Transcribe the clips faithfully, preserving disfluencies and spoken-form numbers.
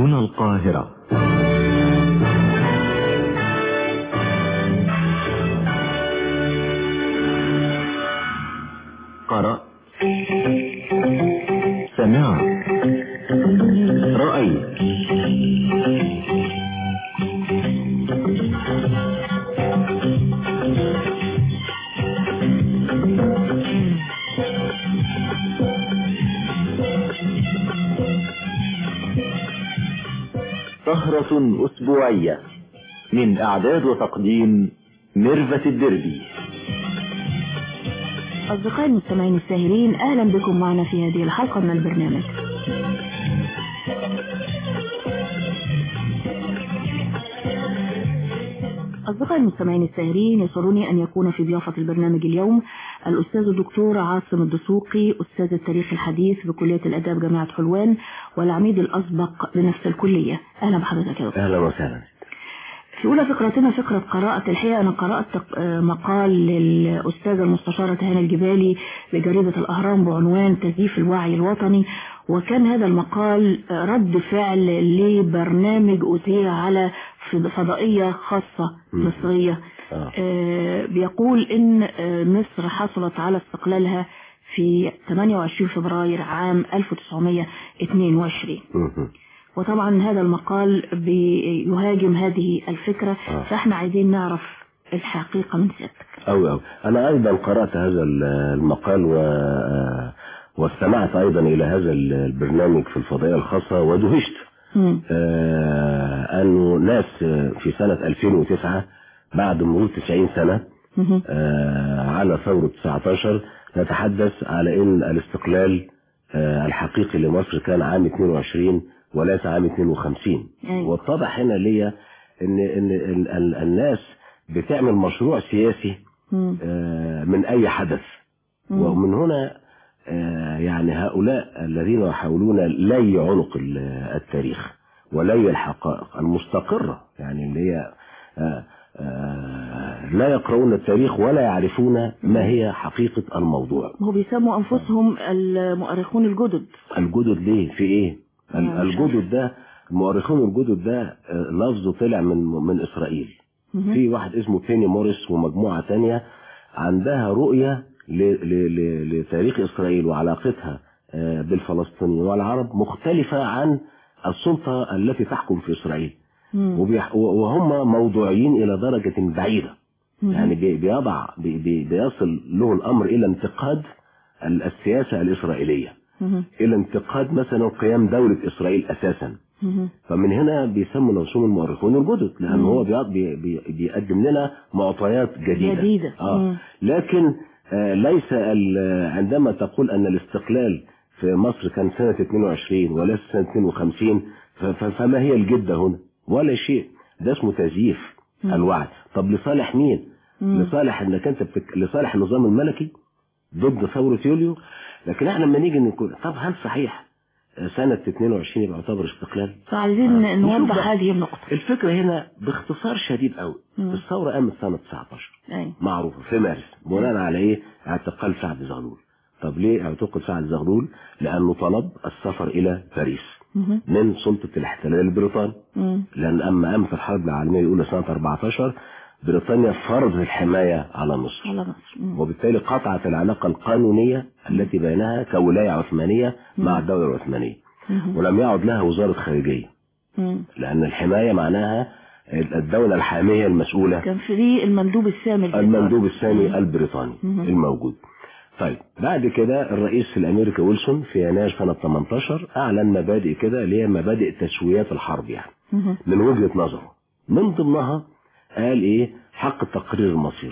هنا القاهرة. قرأ، سمع، رأي. سهرة أسبوعية من إعداد وتقديم ميرفت الدربي. أصدقائي المستمعين الساهرين، أهلا بكم معنا في هذه الحلقة من البرنامج. أصدقائي المستمعين الساهرين، يسرني أن يكون في ضيافة البرنامج اليوم الأستاذ الدكتور عاصم الدسوقي، أستاذ التاريخ الحديث بكلية الآداب جامعة حلوان والعميد الأسبق بنفس الكلية. أهلا بحضرتك يا دكتور. أهلا وسهلا. في أولى فقرتنا فقرة قراءة. الحقيقة أنا قرأت مقال للأستاذ المستشارة تهاني الجبالي بجريدة الأهرام بعنوان تزييف الوعي الوطني، وكان هذا المقال رد فعل لبرنامج أذيع على فضائية خاصة مصرية. آه بيقول إن مصر حصلت على استقلالها في ثمانية وعشرين فبراير عام ألف وتسعمائة واثنين وعشرين. وطبعا هذا المقال بيهاجم هذه الفكرة، آه. فاحنا عايزين نعرف الحقيقة من سيادتك. أو أو أنا أيضا قرأت هذا المقال و... واستمعت أيضا إلى هذا البرنامج في الفضائية الخاصة ودهشت آه أنه ناس في سنة ألفين وتسعة بعد مرور تسعين سنة آه على ثورة تسعة عشر نتحدث على أن الاستقلال آه الحقيقي لمصر كان عام اثنين وعشرين وليس عام اثنين وخمسين. أيوة. والطبع هنا ليا ان ان ال ال الناس بتعمل مشروع سياسي آه من اي حدث. مم. ومن هنا آه يعني هؤلاء الذين يحاولون لي عنق التاريخ ولي الحقائق المستقرة، يعني اللي هي آه آه لا يقرؤون التاريخ ولا يعرفون ما هي حقيقة الموضوع. هو بيسموا انفسهم المؤرخون الجدد. الجدد ليه؟ في ايه؟ الجدد ده، المؤرخون الجدد ده لفظه طلع من من اسرائيل. مم. في واحد اسمه بيني موريس ومجموعة تانية عندها رؤية لتاريخ اسرائيل وعلاقتها بالفلسطينيين والعرب مختلفة عن السلطة التي تحكم في اسرائيل. وهم موضوعيين الى درجة بعيدة. مم. يعني بيضع بي بيصل له الامر الى انتقاد السياسة الاسرائيلية، مم. الى انتقاد مثلا قيام دولة اسرائيل اساسا. مم. فمن هنا بيسموا نفسهم المؤرخون الجدد، لان هو بي بي بيقدم لنا معطيات جديدة, جديدة. آه. لكن آه ليس عندما تقول ان الاستقلال في مصر كان سنة اثنين وعشرين وليس سنة اثنين وخمسين، فما هي الجدة هنا؟ ولا شيء. ده اسمه تزييف مم. الوعي. طب لصالح مين؟ مم. لصالح انك انت بتك... لصالح النظام الملكي ضد ثورة يوليو. لكن احنا لما نيجي نقول طب هل صحيح سنة اثنين وعشرين يبقى يعتبر استقلال؟ فعايزين آه. نوضح هذه النقطة. الفكرة هنا باختصار شديد قوي. الثورة قامت سنة تسعة عشر. أي. معروفة في مارس بناء على ايه؟ اعتقال سعد زغلول. طب ليه اعتقل سعد زغلول؟ لانه طلب السفر الى باريس مم. من سلطة الاحتلال البريطاني. مم. لان اما قامت الحرب العالمية الاولى سنة أربعة عشر بريطانيا فرضت الحماية على مصر، على مصر. وبالتالي قطعت العلاقة القانونية التي بينها كولاية عثمانية مم. مع الدولة العثمانية. مم. ولم يعد لها وزارة خارجية، مم. لأن الحماية معناها الدولة الحامية المسؤولة. كان في المندوب السامي المندوب السامي مم. البريطاني مم. الموجود. طيب بعد كده الرئيس الأمريكي ويلسون في يناير سنة ثمانية عشر أعلن مبادئ كده اللي هي مبادئ تسويات الحرب، يعني مم. من وجهة نظره من ضمنها قال ايه؟ حق تقرير المصير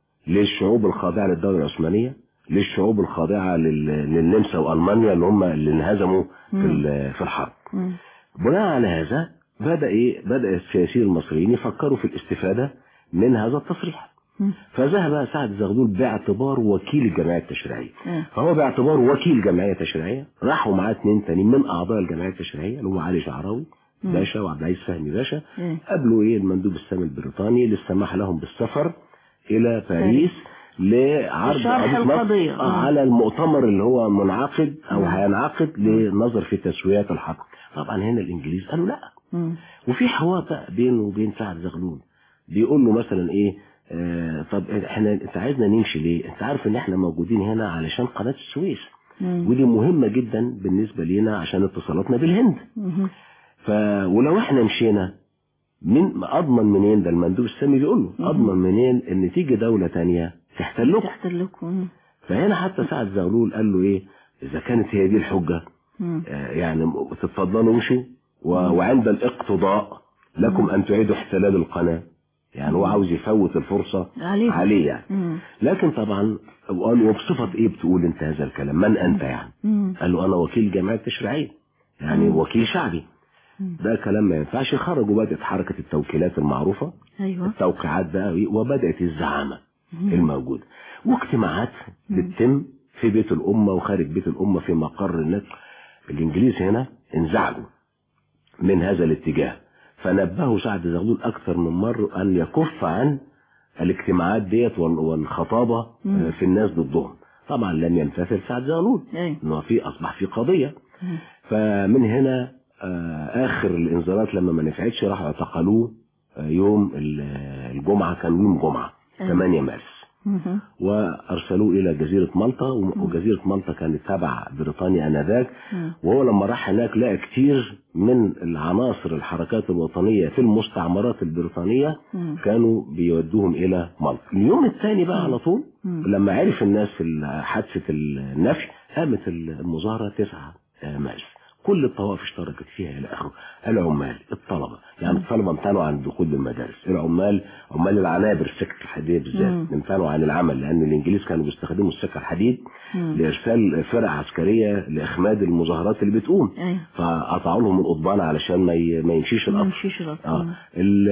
للشعوب الخاضعة للدولة العثمانية، للشعوب الخاضعة للنمسا وألمانيا اللي هم اللي انهزموا في في الحرب. مم. بناء على هذا بدأ ايه؟ بدأ السياسيين المصريين يفكروا في الاستفادة من هذا التصريح. مم. فذهب سعد زغلول باعتباره وكيل الجمعية التشريعية. مم. فهو باعتباره وكيل جمعية تشريعية راحوا معاه اثنين تانيين من أعضاء الجمعية التشريعية اللي هو علي شعراوي باشا وعبد العزيز فهمي باشا. قابلوا ايه؟ المندوب السامي البريطاني للسماح لهم بالسفر الى باريس لعرض شرح القضية على المؤتمر اللي هو منعقد او هينعقد لنظر في تسويات الحق. طبعا هنا الانجليز قالوا لا. مم. وفي حوار بقى بينه وبين سعد زغلول، بيقول له مثلا ايه آه طب احنا انت عايزنا نمشي ليه؟ انت عارف ان احنا موجودين هنا علشان قناة السويس، مم. ودي مهمة جدا بالنسبة لنا عشان اتصالاتنا بالهند. مم. ف ولو احنا مشينا من اضمن منين؟ ده المندوب السامي بيقول له اضمن منين ان تيجي دولة تانية تحتلكم تحتلكم فهنا حتى سعد زغلول قال له ايه اذا كانت هي دي الحجة آه يعني تتفضلوا امشوا وعند الاقتضاء لكم ان تعيدوا احتلال القناة. يعني هو عاوز يفوت الفرصة عليه, عليه يعني. مم. لكن طبعا قال وبصفة ايه بتقول انت هذا الكلام؟ من انت يعني؟ مم. قال له انا وكيل جمعية تشريعية يعني مم. وكيل شعبي. مم. ده كلام ما ينفعش. خرجوا بدأت حركة التوكيلات المعروفة. أيوة. التوقيعات بقى وبدأت الزعامة مم. الموجودة واجتماعات بتتم في بيت الأمة وخارج بيت الأمة في مقر الناس. الإنجليز هنا انزعجوا من هذا الاتجاه، فنبهوا سعد زغلول أكثر من مرة أن يكف عن الاجتماعات ديت والخطابة مم. في الناس ضدهم. طبعا لم ينتفل سعد زغلول انه في أصبح في قضية. مم. فمن هنا آخر الإنذارات لما ما نفعتش راحوا اعتقلوه يوم الجمعة، كان يوم جمعة ثمانية مارس، وارسلوه الى جزيرة مالطا. وجزيرة مالطا كانت تبع بريطانيا انذاك. وهو لما راح هناك لقى كتير من العناصر الحركات الوطنية في المستعمرات البريطانية كانوا بيودوهم الى مالطا. اليوم الثاني بقى على طول لما عرف الناس في حادثة النفي قامت المظاهرة تسعة مارس. كل الطوائف اشتركت فيها الى اخره. العمال، الطلبه، يعني الطلبه امتنعوا عن الدخول للمدارس، العمال عمال العنابر السكك الحديديه بالذات امتنعوا عن العمل لان الانجليز كانوا بيستخدموا السكك الحديد مم. لارسال فرق عسكريه لاخماد المظاهرات اللي بتقوم. أيه. فقطعوا لهم القضبان علشان ما ما يمشيش القطر. يمشيش القطر. اه ال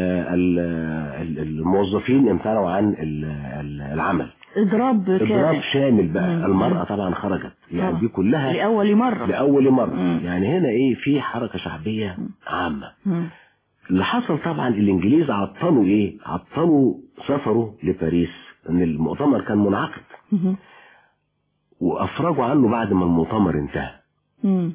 ال الموظفين امتنعوا عن العمل. اضراب اضراب شامل بقى. مم. المرأة طبعا خرجت يعني طبعا. دي كلها لأول مرة لأول مرة. مم. يعني هنا ايه في حركة شعبية عامة. مم. اللي حصل طبعا الانجليز عطلوا ايه عطلوا سفره لباريس ان المؤتمر كان منعقد. مم. وافرجوا عنه بعد ما المؤتمر انتهى. مم.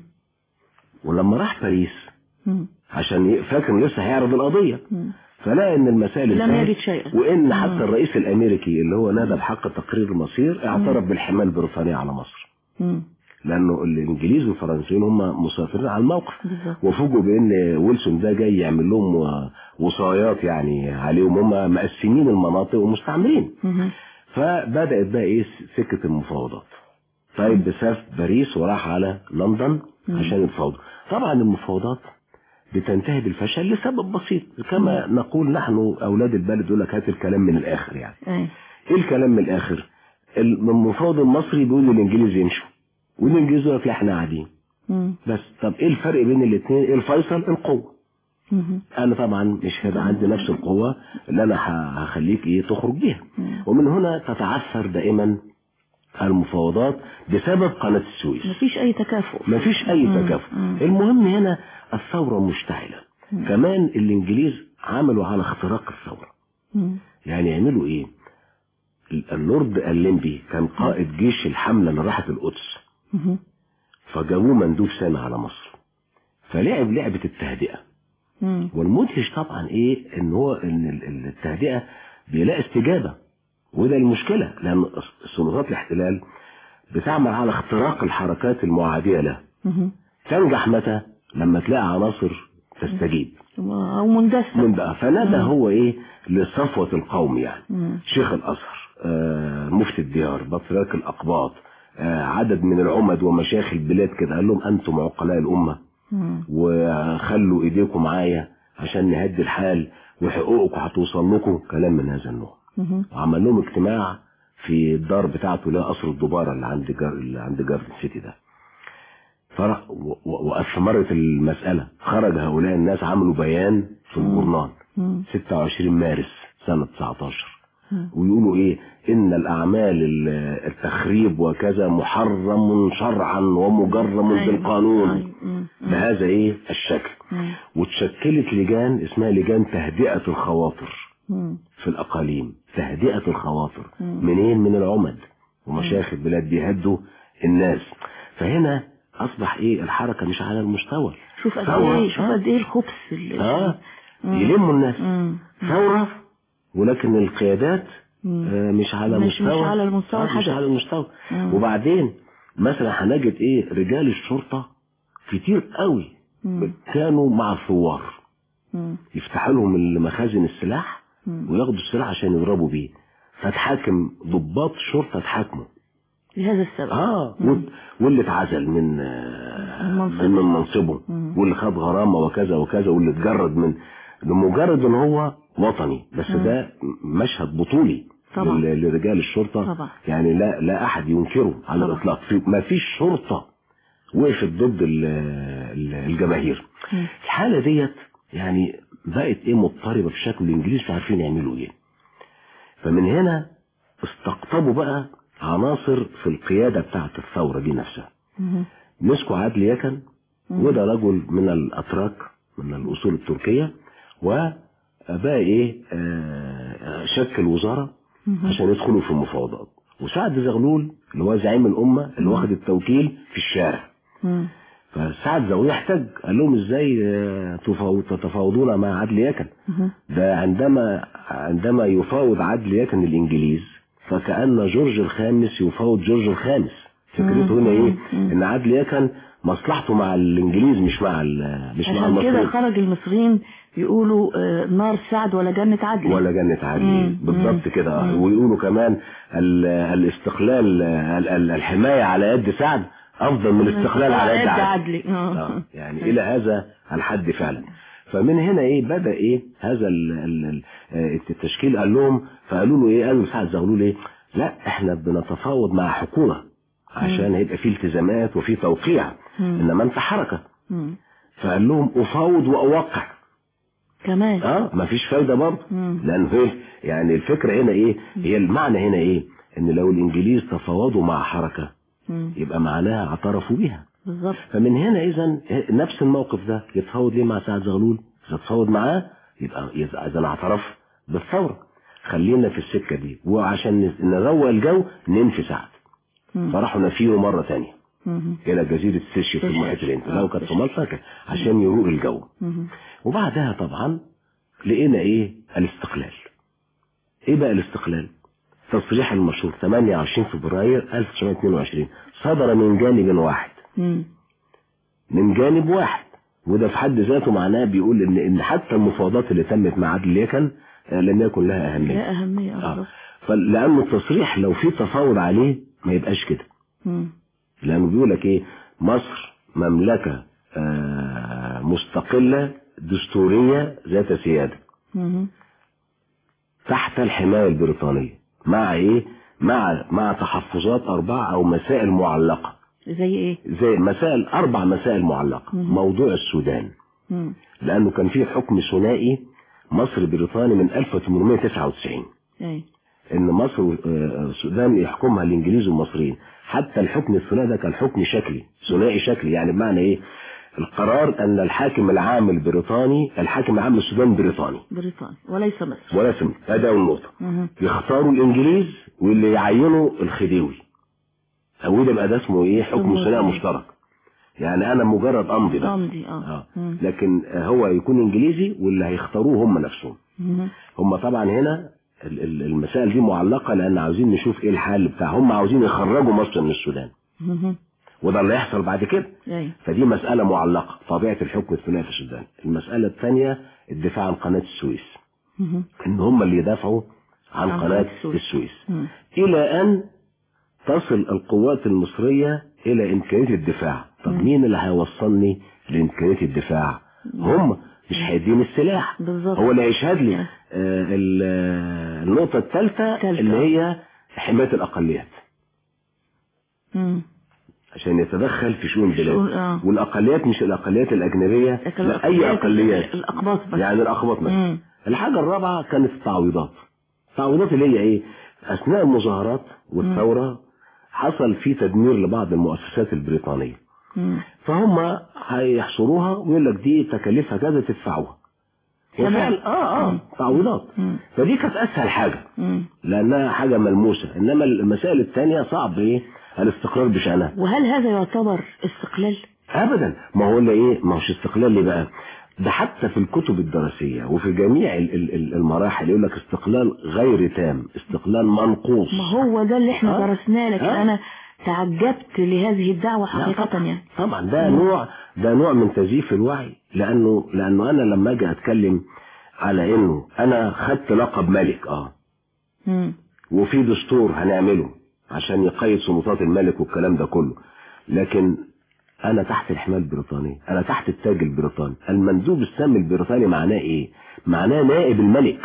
ولما راح باريس مم. عشان فاكر لسه هيعرض القضية مم. فلا ان المسائل لم يجد شيئا. وان حتى الرئيس الامريكي اللي هو نادى بحق تقرير المصير اعترف بالحماية البريطانية على مصر. مم. لانه الانجليز والفرنسيين هم مسافرين على الموقف وفوجئوا بان ويلسون ده جاي يعمل لهم وصايات يعني عليهم، هم مقسمين المناطق ومستعمرين. مم. فبدات بقى ايه سكه المفاوضات. طيب بسافر باريس وراح على لندن مم. عشان يتفاوضوا. طبعا المفاوضات بتنتهي بالفشل لسبب بسيط كما مم. نقول نحن اولاد البلد يقول لك هات الكلام من الاخر. يعني ايه, إيه الكلام من الاخر؟ المفاوض المصري بيقول للانجليز يمشوا والانجليز يقول لك احنا قاعدين بس. طب ايه الفرق بين الاثنين؟ ايه الفيصل؟ القوه. مم. انا طبعا مش هيبقى عندي نفس القوه اللي انا هخليك ايه تخرج بيها. مم. ومن هنا تتعثر دائما المفاوضات بسبب قناة السويس. مفيش اي تكافؤ مفيش اي تكافؤ. المهم هنا الثورة مشتعلة. مم. كمان الانجليز عملوا على اختراق الثورة. مم. يعني يعملوا ايه؟ اللورد الليمبي كان قائد جيش الحملة اللي راحت القدس. مم. فجابوه مندوب سامي على مصر فلعب لعبة التهدئة. مم. والمدهش طبعا ايه ان هو ان التهدئة بيلاقي استجابة، وده المشكلة لان سلطات الاحتلال بتعمل على اختراق الحركات المعادية له. مم. تنجح متى؟ لما تلاقي عناصر تستجيب او مندسة من بقى. فنادى هو ايه لصفوة القوم يعني. مم. شيخ الازهر، آه مفتي الديار، بطريرك الاقباط، آه عدد من العمد ومشايخ البلاد كده، قال لهم انتم عقلاء الامة مم. وخلوا ايديكم معايا عشان نهدي الحال وحقوقكم هتوصل لكم، كلام من هذا النوع. وعمل لهم اجتماع في الدار بتاعته اللي هي قصر الدبارة اللي عند جار اللي عند جاردن سيتي ده. فرح واستمرت المسألة. خرج هؤلاء الناس عملوا بيان في الجورنال ستة وعشرين مارس سنة تسعتاشر ويقولوا ايه؟ ان الاعمال التخريب وكذا محرم شرعا ومجرم بالقانون بهذا ايه الشكل. وتشكلت لجان اسمها لجان تهدئة الخواطر في الأقاليم، تهدئة الخواطر. منين؟ من العمد ومشايخ البلاد بيهدوا الناس. فهنا أصبح إيه الحركة مش على المستوى. شوف قد إيه شوف قد إيه الخبث اللي آه يلموا الناس. ثورة ولكن القيادات آه مش على مش مستوى مش على المستوى آه مش على المستوى. وبعدين مثلا هنجد إيه رجال الشرطة كتير قوي مم. كانوا مع الثوار، يفتحوا لهم المخازن السلاح مم. وياخدوا السلاح عشان يضربوا بيه، فتحاكم ضباط الشرطة اتحاكموا لهذا السبب. اه مم. واللي اتعزل من من منصبه، واللي خد غرامة وكذا وكذا، واللي اتجرد من لمجرد ان هو وطني بس. مم. ده مشهد بطولي طبعا لرجال الشرطة طبعا. يعني لا لا احد ينكره على الاطلاق. ما فيش شرطة وقفت ضد الجماهير. الحالة ديت يعني بقت ايه مضطربة بشكل. الانجليز مش عارفين يعملوا ايه. فمن هنا استقطبوا بقى عناصر في القيادة بتاعة الثورة دي نفسها. مسكوا عادل يكن، وده رجل من الاتراك من الاصول التركية، وبقى ايه آه شكل وزارة عشان يدخلوا في المفاوضات. وسعد زغلول اللي هو زعيم الامة اللي واخد التوكيل في الشارع. مم. فسعد زغلول احتج، قال لهم ازاي تتفاوضون مع عادل يكن؟ ده عندما عندما يفاوض عادل يكن الانجليز فكأن جورج الخامس يفاوض جورج الخامس. فكرته هنا ايه؟ ان عادل يكن مصلحته مع الانجليز مش مع مش مع المصريين. عشان كده خرج المصريين يقولوا نار سعد ولا جنة عدل ولا جنة عدل بالضبط كده. ويقولوا كمان الاستقلال الحماية على يد سعد افضل من الاستقلال على يد عدل. آه. يعني الى هذا الحد فعلا. فمن هنا ايه بدأ ايه هذا التشكيل. قال لهم فقالوا له ايه؟ قالوا سعد زغلول ايه؟ لا احنا بنتفاوض مع حكومة عشان هيبقى فيه التزامات وفيه توقيع، انما انت حركة. مم. فقال لهم افاوض واوقع كمان. اه مفيش فايدة برضه. لان ايه يعني الفكرة هنا ايه؟ هي المعنى هنا ايه؟ ان لو الانجليز تفاوضوا مع حركة مم. يبقى معناها اعترفوا بيها بالظبط. فمن هنا اذا نفس الموقف ده يتفاوض ليه مع سعد زغلول؟ اذا تفاوض معاه يبقى اذا اعترف بالثورة. خلينا في السكة دي، وعشان نروق الجو ننفي سعد. مم. فراحوا نفيه مرة تانية مم. الى جزيرة سيشي في المحيط الهندي. لو كانت في مالطا عشان يروق الجو. مم. وبعدها طبعا لقينا ايه؟ الاستقلال. ايه بقى الاستقلال؟ تصريح المشهور ثمانية وعشرين فبراير ألف وتسعمائة واثنين وعشرين صدر من جانب واحد. مم. من جانب واحد، وده في حد ذاته معناه بيقول ان ان حتى المفاوضات اللي تمت مع عادل يكن لم يكن لها اهميه. لا اهميه آه. فلانه التصريح لو في تفاوض عليه ما يبقاش كده. مم. لانه بيقول لك ايه؟ مصر مملكه آه مستقله دستوريه ذات سياده. مم. تحت الحمايه البريطانيه مع ايه؟ مع مع تحفظات اربعه او مسائل معلقه. زي ايه؟ زي مسائل اربع مسائل معلقه. مم. موضوع السودان. مم. لانه كان فيه حكم ثنائي مصر بريطاني من ألف وثمانمائة وتسعة وتسعين. ايه؟ ان مصر والسودان يحكمها الانجليز والمصريين. حتى الحكم الثنائي ده كان حكم شكلي ثنائي شكلي. يعني بمعنى ايه؟ القرار ان الحاكم العام البريطاني الحاكم العام للسودان بريطاني بريطاني وليس مصر. وليس مصر. هذا النقطه. يختاروا الانجليز واللي يعينوا الخديوي. او ده بقى ده اسمه ايه؟ حكم ثنائي مشترك. يعني انا مجرد امضي بس. امضي اه. آه. لكن هو يكون انجليزي واللي هيختاروه هم نفسهم. مم. هم طبعا هنا المسائل دي معلقه لان عاوزين نشوف ايه الحل بتاعهم. هم عاوزين يخرجوا مصر من السودان. مم. وده اللي هيحصل بعد كده. أي. فدي مساله معلقه طبيعه الحكم الثنائي في السودان. المساله الثانيه الدفاع عن قناه السويس. مم. ان هم اللي يدافعوا عن, عن قناه السويس, السويس. الى ان تصل القوات المصريه الى امكانيه الدفاع. طب مم. مين اللي هيوصلني لامكانيه الدفاع؟ هم مش هيديني السلاح. بالظبط. هو اللي هيشهد لي. آه النقطه الثالثه اللي هي حمايه الاقليات. مم. عشان يتدخل في شؤون البلاد. آه. والاقليات مش الاقليات الاجنبيه، لا اي اقليات. الاقباط بس. يعني الاقباط مثلا. الحاجه الرابعه كانت التعويضات. التعويضات اللي هي ايه؟ اثناء المظاهرات والثوره مم. حصل في تدمير لبعض المؤسسات البريطانيه. مم. فهم هيحصروها ويقول لك دي تكاليفها كذا تدفعوها. وفعلا اه اه تعويضات. فدي كانت اسهل حاجه لانها حاجه ملموسه، انما المسائل الثانيه صعب ايه الاستقرار بشانها. وهل هذا يعتبر استقلال؟ ابدا، ما هو ايه، ما هوش استقلال. ليه بقى؟ ده حتى في الكتب الدراسيه وفي جميع المراحل يقول لك استقلال غير تام، استقلال منقوص. ما هو ده اللي احنا آه؟ درسناه، لكن آه؟ انا تعجبت لهذه الدعوه حقيقه. طبعا يعني طبعا ده مم. نوع ده نوع من تزييف الوعي، لانه لانه انا لما اجي اتكلم على انه انا خدت لقب ملك اه مم. وفي دستور هنعمله عشان يقيد سلطات الملك والكلام ده كله، لكن انا تحت الحماية البريطانية، انا تحت التاج البريطاني. المندوب السامي البريطاني معناه ايه؟ معناه نائب الملك.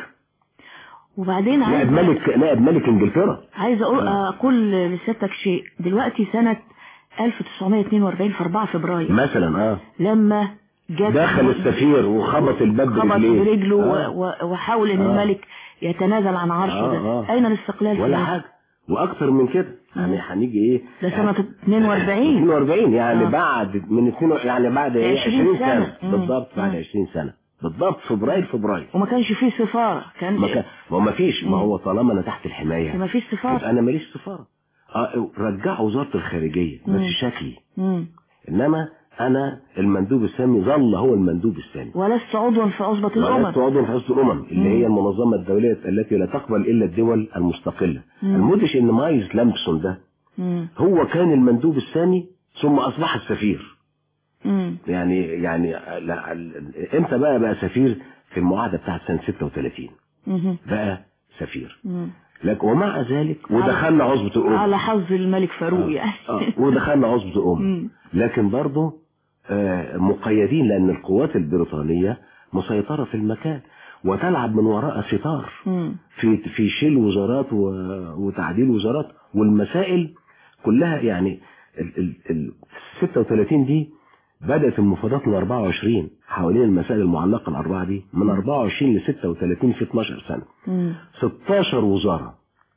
وبعدين نائب ملك نائب ملك انجلترا. عايز اقول آه. اقول لسيادتك شيء. دلوقتي سنة ألف وتسعمائة واثنين وأربعين في أربعة فبراير مثلا اه لما جت دخل السفير وخبط الباب برجله, برجله آه. وحاول ان آه. الملك يتنازل عن عرشه. آه. ده آه. اين الاستقلال؟ ولا حاجة. واكتر من كده يعني هنيجي ايه ده سنة اثنين وأربعين اثنين وأربعين يعني آه. بعد من اثنين يعني بعد عشرين سنة بالضبط، بعد عشرين سنة بالضبط، فبراير فبراير وما كانش فيه سفارة. كان ما كان ما فيش ما هو طالما انا تحت الحماية ما فيش سفارة، انا ماليش سفارة. اه رجعوا وزارة الخارجية بس مم. شكلي مم. انما انا المندوب السامي ظل هو المندوب السامي، ولست عضوا في عصبة الامم ولست عضوا في عصبة الامم اللي مم. هي المنظمة الدولية التي لا تقبل الا الدول المستقلة. المدهش ان مايز لامبسون ده مم. هو كان المندوب السامي ثم اصبح السفير. مم. يعني يعني لا امتى بقى بقى سفير؟ في المعاهدة بتاعت سنة ستة وثلاثين مم. بقى سفير. مم. لكن ومع ذلك ودخلنا عصبة الامم على حظ الملك فاروق آه. يعني آه. ودخلنا عصبة الامم، لكن برضه آه مقيدين لان القوات البريطانية مسيطرة في المكان وتلعب من وراء ستار في في شيل وزارات وتعديل وزارات والمسائل كلها. يعني ال ال ال ستة وثلاثين دي بدأت المفاوضات من أربعة وعشرين حوالين المسائل المعلقة الأربعة دي من أربعة وعشرين ل ستة وثلاثين في اثناشر سنة. مم. ستاشر وزارة.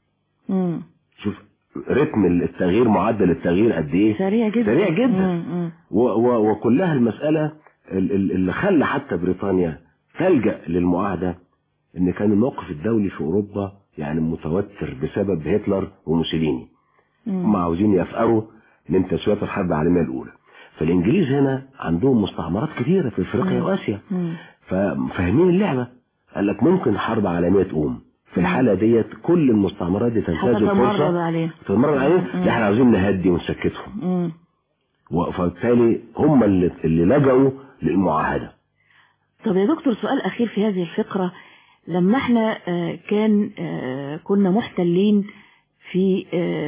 مم. شوف رتم التغيير، معدل التغيير قد ايه؟ سريع جدا سريع جدا. مم. و و وكلها المسألة اللي خلى حتى بريطانيا تلجأ للمعاهدة ان كان الموقف الدولي في اوروبا يعني متوتر بسبب هتلر وموسوليني. هم عاوزين يفقروا من تسويات الحرب العالمية الاولى. فالانجليز هنا عندهم مستعمرات كثيرة في افريقيا واسيا، ففاهمين اللعبة. قال لك ممكن حرب عالمية تقوم في الحالة ديت كل المستعمرات دي تنتهز الفرصة تتمرد عليهم. احنا عاوزين نهدي ونسكتهم، وفبالتالي هم اللي, اللي لجأوا للمعاهدة. طب يا دكتور سؤال أخير في هذه الفقرة. لما احنا كان كنا محتلين في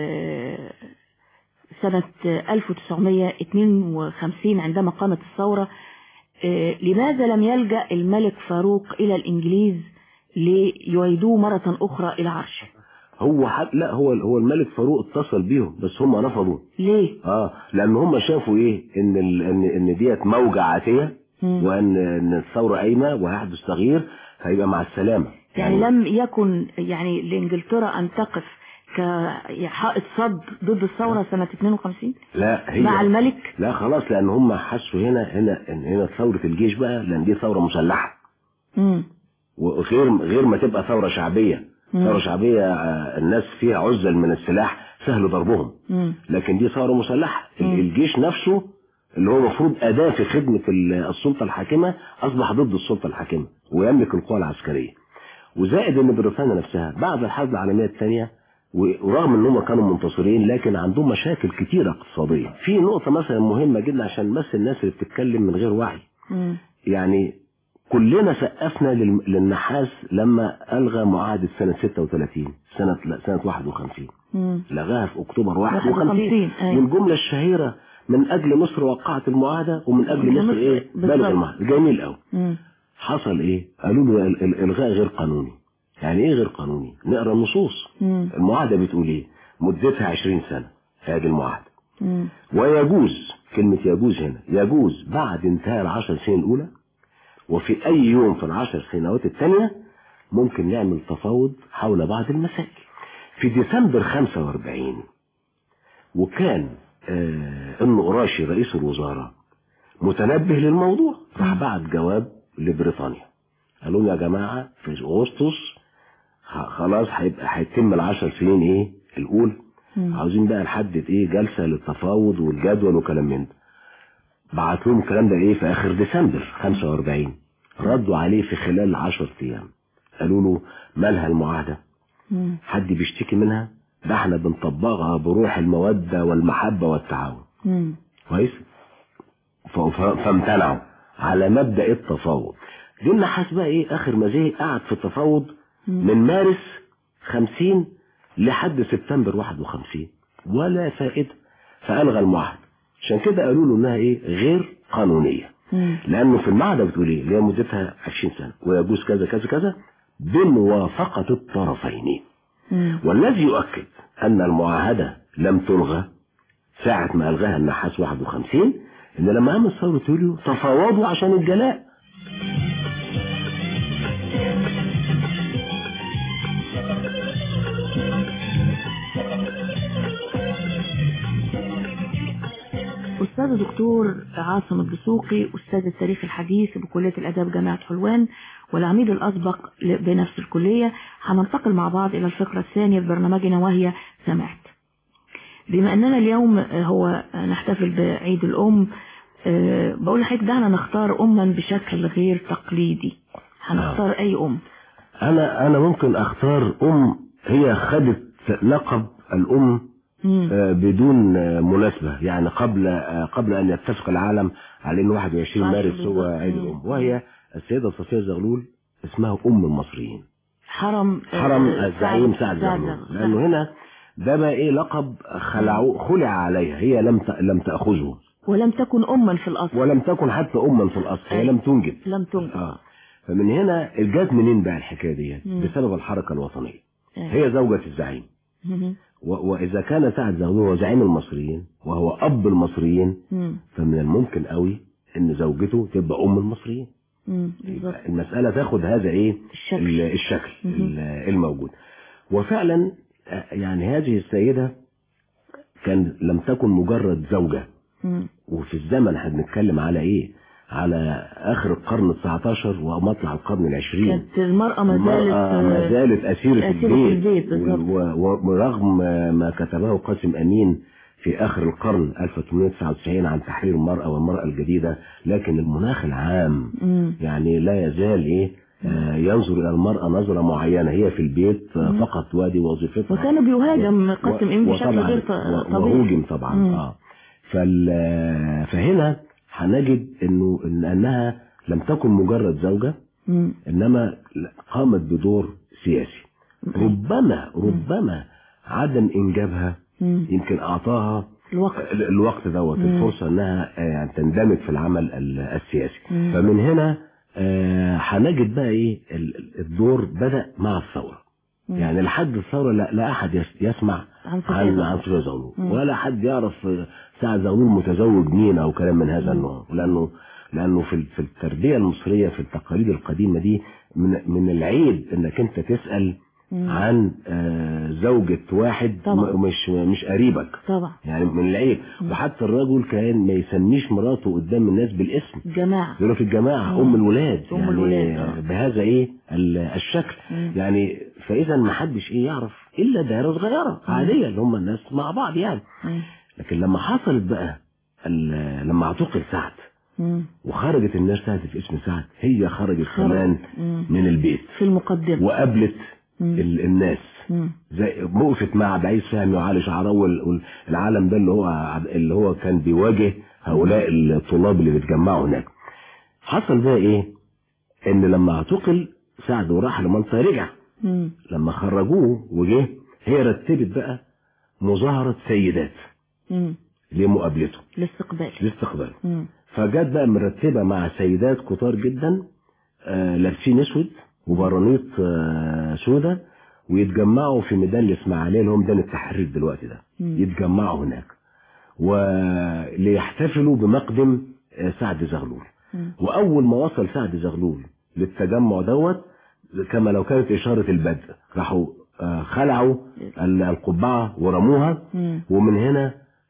سنة ألف وتسعمائة واثنين وخمسين عندما قامت الثورة، لماذا لم يلجأ الملك فاروق إلى الإنجليز ليعيدوه مرة أخرى إلى عرشه؟ هو حد لا هو هو الملك فاروق اتصل بيهم بس هم رفضوا. ليه؟ اه لان هم شافوا ايه ان ال... ان ان ديت موجة عاتية وان ان الثورة قايمة وهيحدث تغيير هيبقى مع السلامة. يعني, يعني لم يكن يعني لانجلترا ان تقف كحائط صد ضد الثورة آه. سنة اثنين وخمسين لا هي مع الملك. لا خلاص لان هم حسوا هنا هنا هنا ثورة الجيش بقى، لان دي ثورة مسلحة. امم وغير غير ما تبقى ثورة شعبية. مم. ثورة شعبية الناس فيها عزل من السلاح سهل ضربهم. مم. لكن دي ثورة مسلحة. مم. الجيش نفسه اللي هو المفروض أداة في خدمة السلطة الحاكمة أصبح ضد السلطة الحاكمة ويملك القوى العسكرية. وزائد ان بريطانيا نفسها بعد الحرب العالمية الثانية ورغم ان هم كانوا منتصرين لكن عندهم مشاكل كتيرة اقتصادية. في نقطة مثلا مهمة جدا عشان بس الناس اللي بتتكلم من غير وعي. مم. يعني كلنا سقفنا للنحاس لما ألغى معاهدة سنة ستة وثلاثين سنة لا سنة واحد وخمسين. مم. لغاها في أكتوبر واحد وخمسين والجملة الشهيرة من أجل مصر وقعت المعاهدة ومن أجل مصر, مصر إيه بلغ المعاهدة. جميل قوي. حصل إيه؟ قالوا له الإلغاء غير قانوني. يعني إيه غير قانوني؟ نقرأ النصوص. مم. المعاهدة بتقول إيه؟ مدتها عشرين سنة هذه المعاهدة. مم. ويجوز كلمة يجوز هنا يجوز بعد انتهاء العشر سنين الأولى وفي أي يوم في العشر سنوات الثانية ممكن نعمل تفاوض حول بعض المسائل. في ديسمبر خمسة وأربعين وكان آه النقراشي رئيس الوزراء متنبه للموضوع راح بعت جواب لبريطانيا قالوا لهم يا جماعه في اغسطس خلاص هيبقى هيتم العشر سنين ايه الاولى، عاوزين بقى نحدد ايه جلسه للتفاوض والجدول وكلام من ده. بعت لهم الكلام ده ايه في اخر ديسمبر خمسة وأربعين، ردوا عليه في خلال عشرة ايام قالوا له مالها المعاهده؟ حد بيشتكي منها؟ ده احنا بنطبقها بروح الموده والمحبه والتعاون. كويس. فامتنعوا على مبدا التفاوض. جبنا حسب بقى ايه اخر ما زي قعد في التفاوض من مارس خمسين لحد سبتمبر واحد وخمسين ولا فائده، فالغى المعاهده. عشان كده قالوا له انها ايه غير قانونيه، لانه في المعاهده بتقول ايه اللي هي مدتها عشرين سنه ويجوز كذا كذا كذا بموافقه الطرفين. والذي يؤكد ان المعاهده لم تلغى ساعه ما الغاها النحاس واحد وخمسين ان لما قامت ثوره يوليو تفاوضوا عشان الجلاء. أستاذ دكتور عاصم الدسوقي، أستاذ التاريخ الحديث بكلية الآداب جامعة حلوان والعميد الأسبق بنفس الكلية، هننتقل مع بعض إلى الفقرة الثانية في برنامجنا وهي سمعت. بما أننا اليوم هو نحتفل بعيد الأم، بقول لحضرتك دعنا نختار أما بشكل غير تقليدي. هنختار آه. أي أم؟ أنا أنا ممكن أختار أم هي خدت لقب الأم آه بدون مناسبة، يعني قبل آه قبل أن يتفق العالم على أن واحد وعشرين مارس هو عيد الأم، وهي السيدة صفية زغلول، اسمها أم المصريين. حرم حرم الزعيم سعد زغلول، لأنه هنا ده بقى إيه لقب خلعوا خلع عليها، هي لم لم تأخذه ولم تكن أما في الأصل، ولم تكن حتى أما في الأصل، هي لم تنجب لم تنجب آه. فمن هنا جت منين بقى الحكاية دي؟ بسبب الحركة الوطنية. أي. هي زوجة الزعيم، وإذا كان سعد زغلول هو زعيم المصريين وهو أب المصريين، مم. فمن الممكن قوي إن زوجته تبقى أم المصريين. المسألة تاخد هذا إيه الشكل, الشكل الموجود. وفعلا يعني هذه السيدة كان لم تكن مجرد زوجة، مم. وفي الزمن هنتكلم على إيه على آخر القرن التسعتاشر ومطلع القرن العشرين، كانت المرأة ما زالت ما زالت أسيرة البيت, البيت ورغم ما كتبه قاسم أمين في آخر القرن ألف وثمانمائة وتسعة وتسعين عن تحرير المرأة والمرأة الجديدة، لكن المناخ العام مم. يعني لا يزال إيه آه ينظر إلى المرأة نظرة معينة، هي في البيت مم. فقط وادي وظيفتها، وكانوا بيهاجم قاسم أمين بشكل غير طبيعي، وهوجم طبعا. مم. آه فهنا هنجد انه إن انها لم تكن مجرد زوجة، مم. انما قامت بدور سياسي. مم. ربما ربما عدم انجابها مم. يمكن اعطاها الوقت الوقت دوت الفرصة انها يعني تندمج في العمل السياسي. مم. فمن هنا هنجد آه بقى ايه الدور بدأ مع الثورة. مم. يعني لحد الثورة لا, لا احد يسمع عن عن صفية زغلول، ولا حد يعرف سعد زغلول متزوج مين او كلام من هذا النوع، لانه لانه في في التربيه المصريه في التقاليد القديمه دي من من العيب انك انت تسال مم. عن زوجة واحد طبعا. مش مش قريبك طبعا، يعني من العيب. مم. وحتى الرجل كان ما يسميش مراته قدام الناس بالاسم، جماعة يقولوا في الجماعة ام الولاد، أم يعني الولاد. بهذا ايه الشكل. مم. يعني فاذا ما حدش ايه يعرف الا دائره صغيره عاديه اللي هم الناس مع بعض يعني. مم. لكن لما حصلت بقى لما اعتقل سعد مم. وخرجت الناس سعدت في اسم سعد، هي خرجت كمان من البيت في المقدمة وقابلت الناس، مم. زي وقفت مع عبد العزيز فهمي وعلي شعراوي والعالم ده اللي هو اللي هو كان بيواجه هؤلاء الطلاب اللي بيتجمعوا هناك. حصل بقى ايه ان لما اعتقل سعد وراح لمنطقه رجع، مم. لما خرجوه وجه هي رتبت بقى مظاهره سيدات مم. لمقابلته لاستقبال لاستقبال فجت بقى مرتبه مع سيدات كتار جدا آه لابسين اسود وبرانيط آه سودا، ويتجمعوا في ميدان الاسماعيليه اللي هو ميدان التحرير دلوقتي ده. مم. يتجمعوا هناك وليحتفلوا بمقدم آه سعد زغلول. مم. واول ما وصل سعد زغلول للتجمع دوت كما لو كانت اشاره البدء راحوا آه خلعوا القبعه ورموها. مم. ومن هنا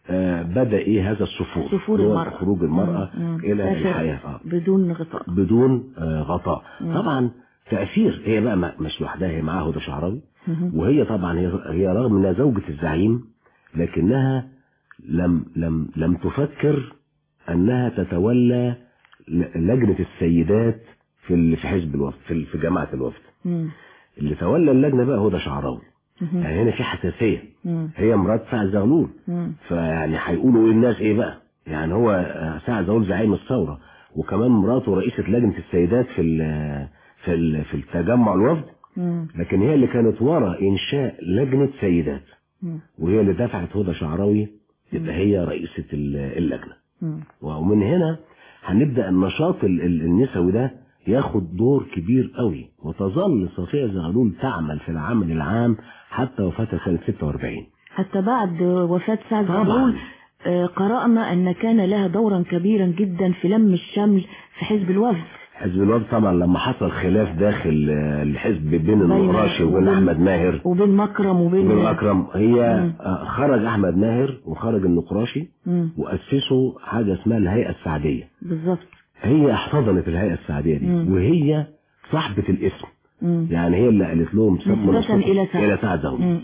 آه بدأ ايه هذا السفور، سفور المرأة، خروج المرأة مم. الى الحياة آه. بدون غطاء بدون آه غطاء. مم. طبعا تأثير هي بقى مش لوحدها، هي معاها هدى شعراوي، وهي طبعا هي, هي رغم انها زوجة الزعيم لكنها لم لم لم تفكر انها تتولى لجنة السيدات في في حزب الوفد في في جماعة الوفد. مم. اللي تولى اللجنة بقى هدى شعراوي. يعني هنا في حساسية. مم. هي مرات سعد زغلول، فيعني هيقولوا ايه الناس ايه بقى؟ يعني هو سعد زغلول زعيم الثورة وكمان مراته رئيسة لجنة السيدات في ال في ال في التجمع الوفد، مم. لكن هي اللي كانت ورا انشاء لجنة سيدات، مم. وهي اللي دفعت هدى شعراوي تبقى هي رئيسة اللجنة. مم. ومن هنا هنبدأ النشاط النسوي ده ياخد دور كبير قوي، وتظل صفية زغلول تعمل في العمل العام حتى وفاتها سنة ستة وأربعين. حتى بعد وفاة سعد زغلول قرأنا أن كان لها دورا كبيرا جدا في لم الشمل في حزب الوفد. حزب الوفد طبعا لما حصل خلاف داخل الحزب بين النقراشي وبين أحمد ماهر وبين مكرم وبين وبين أكرم، هي مم. خرج أحمد ماهر وخرج النقراشي مم. وأسسوا حاجة اسمها الهيئة السعدية. بالظبط. هي احتضنت الهيئة السعدية دي مم. وهي صاحبة الاسم. مم. يعني هي اللي قالت لهم نسبة إلى سعد إلى سعد زغلول.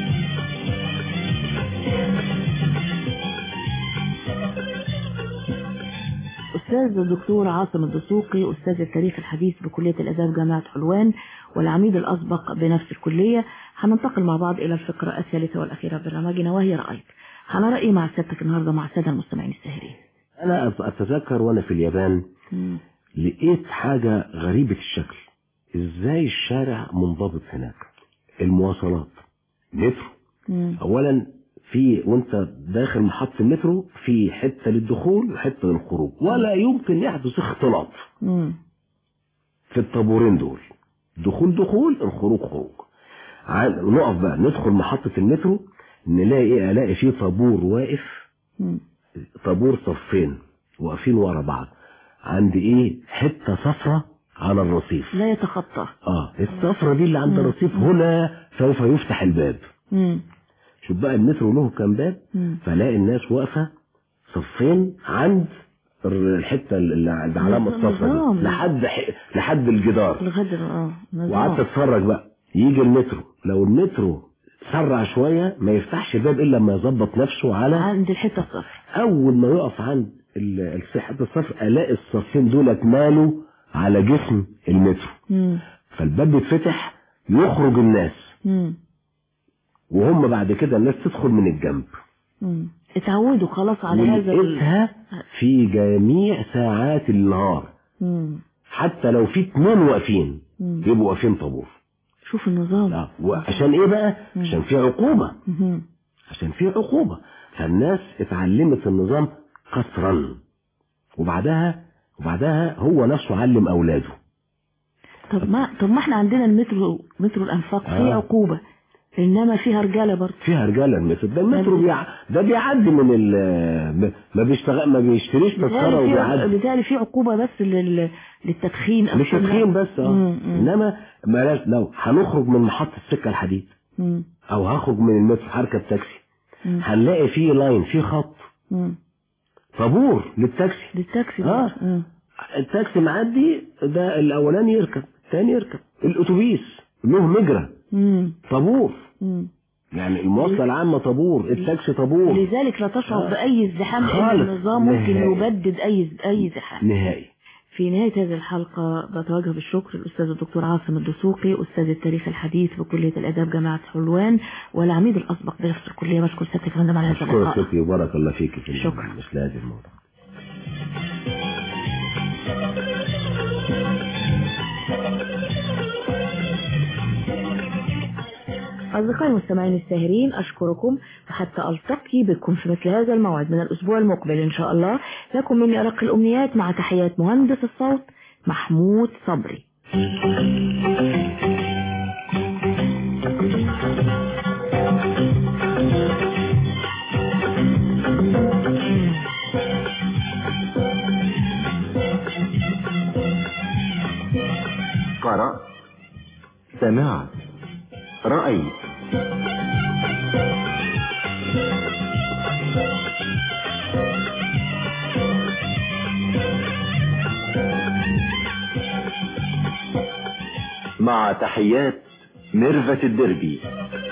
أستاذ الدكتور عاصم الدسوقي، أستاذ التاريخ الحديث بكلية الآداب جامعة حلوان والعميد الأسبق بنفس الكلية، هننتقل مع بعض إلى الفقرة الثالثة والأخيرة برنامجنا وهي رأيك. هنرى إيه مع سيادتك النهاردة مع السادة المستمعين الساهرين؟ أنا أتذكر وأنا في اليابان مم. لقيت حاجة غريبة الشكل. إزاي الشارع منضبط هناك؟ المواصلات مترو مم. أولا في وانت داخل محطة المترو في حتة للدخول وحتة للخروج، ولا يمكن يحدث اختلاط مم. في الطابورين دول، دخول دخول الخروج خروج. نقف بقى ندخل محطة المترو نلاقي ايه؟ الاقي فيه طابور واقف مم. طابور صفين واقفين ورا بعض عند ايه؟ حتة صفرة على الرصيف لا يتخطى. اه الصفرة دي اللي عند الرصيف هنا سوف يفتح الباب. مم. شوف بقى المترو له كام باب، فلاقي الناس واقفه صفين عند الحته اللي عند علامه الصفرة دي لحد لحد الجدار لحد اه وقعدت اتفرج بقى. يجي المترو لو المترو سرع شويه ما يفتحش الباب الا لما يظبط نفسه على عند الحته الصفر. اول ما يقف عند الحته الصفر الاقي الصفين دولت مالوا على جسم المترو. مم. فالباب بيتفتح يخرج الناس. مم. وهم بعد كده الناس تدخل من الجنب. امم اتعودوا خلاص على هذا ال... في جميع ساعات النهار. مم. حتى لو في اتنين واقفين يبقوا واقفين طابور. شوف النظام. لا وعشان ايه بقى؟ مم. عشان في عقوبة. مم. عشان في عقوبة، فالناس اتعلمت النظام قسرا، وبعدها وبعدها هو نفسه علم اولاده. طب ما طب ما احنا عندنا المترو مترو الانفاق آه. فيه عقوبة، انما فيها رجاله برضه. فيها رجاله المترو ده المترو بيع... ده بيعدي من ال ما بيشتغل ما بيشتريش تذكره وبيعدي. بالتالي في عقوبه بس لل... للتدخين او للتدخين بس اه انما ما لو هنخرج من محطه السكه الحديد مم. او هخرج من المترو هركب تاكسي مم. هنلاقي فيه لاين فيه خط مم. طابور للتاكسي للتاكسي اه مم. التاكسي معدي ده الاولاني يركب الثاني يركب. الاتوبيس له مجرى طابور. مم. يعني المواصلة العامة طابور، التاكسي طابور. لذلك لا تشعر آه. بأي ازدحام، لأن النظام ممكن يبدد أي أي ازدحام نهائي. في نهاية هذه الحلقة بتوجه بالشكر للأستاذ الدكتور عاصم الدسوقي، أستاذ التاريخ الحديث بكلية الآداب جامعة حلوان والعميد الأسبق بنفس الكلية. بشكر سيادتك يا فندم على هذا اللقاء. شكرا وبارك الله فيك. شكرا. مش لازم الموضوع. أصدقائي المستمعين الساهرين، أشكركم وحتى ألتقي بكم في مثل هذا الموعد من الأسبوع المقبل إن شاء الله. لكم مني أرق الأمنيات مع تحيات مهندس الصوت محمود صبري. قرأ، سمعت، رأيت. مع تحيات ميرفت الدربي.